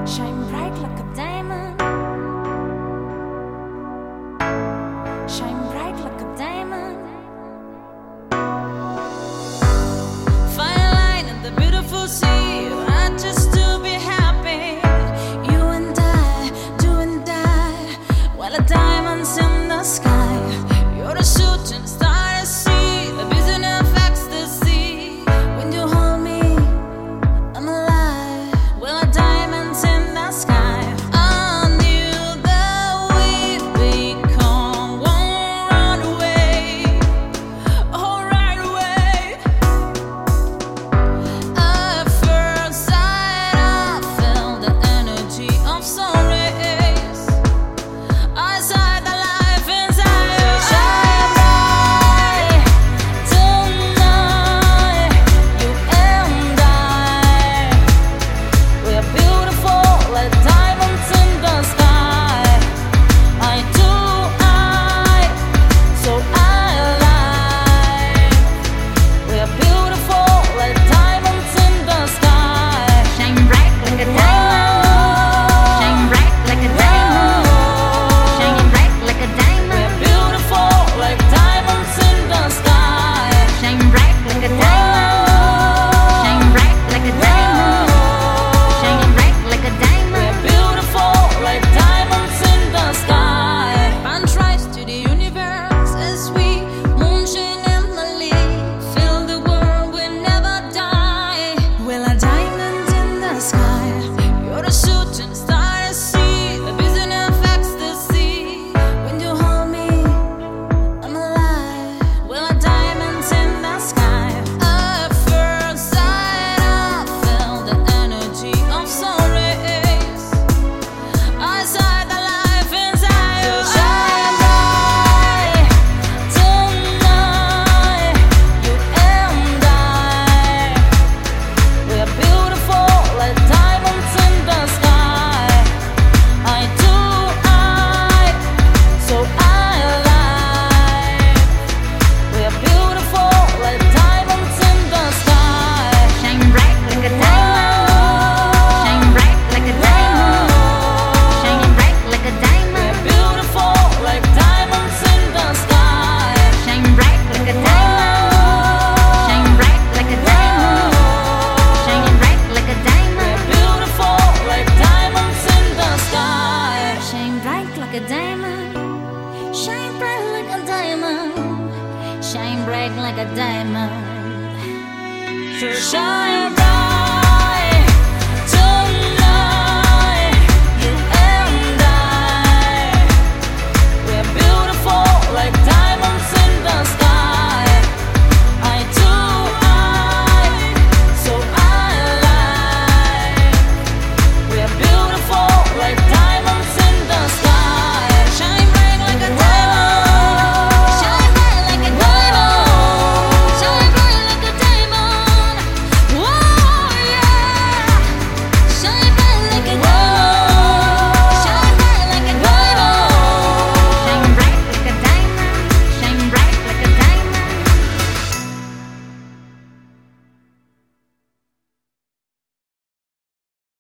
Shine bright like a diamond. Shine bright like a diamond. Fine line in the beautiful sea. I just to be happy. You and I, do and die. While the diamonds in the sky. You're the shooting star I see. The vision of ecstasy. When you hold me, I'm alive. Well, the diamonds in the sky. I knew that we'd become one right away. Oh, right away. At first sight, I felt the energy of sun rays. I saw the life inside you. Shine bright tonight. You and I, we're beautiful like diamonds in the sky. Eye to eye, so I like. We're beautiful like diamonds in the sky. Shine bright like a diamond. Shine bright like a diamond. Shining bright like a We're diamond. beautiful like diamonds in the sky. Shine bright like a diamond. Shine bright like a diamond. Shining bright like a We're diamond. beautiful like diamonds in the sky. Punch rise to the universe as we moonshine endlessly. Fill the world, we never die. We're like diamonds in the sky. You're the shooting star I see. The vision of ecstasy. When you hold me, I'm alive. We're like diamonds in the sky. At first sight, I felt the energy of sun rays. I saw the life inside you. Shine bright tonight. You and I, we're beautiful like diamonds in the sky. Eye to eye, so I like. We're beautiful like diamonds in the sky. Shine bright like a diamond. Shine bright like a diamond. Shining bright like a We're diamond. beautiful like diamonds in the sky. Shine bright like a diamond. Shine bright like a diamond. Shining bright like a We're diamond. beautiful like diamonds in the sky. Shine bright like a diamond. Shine bright like a diamond. Shine bright like a diamond. Shine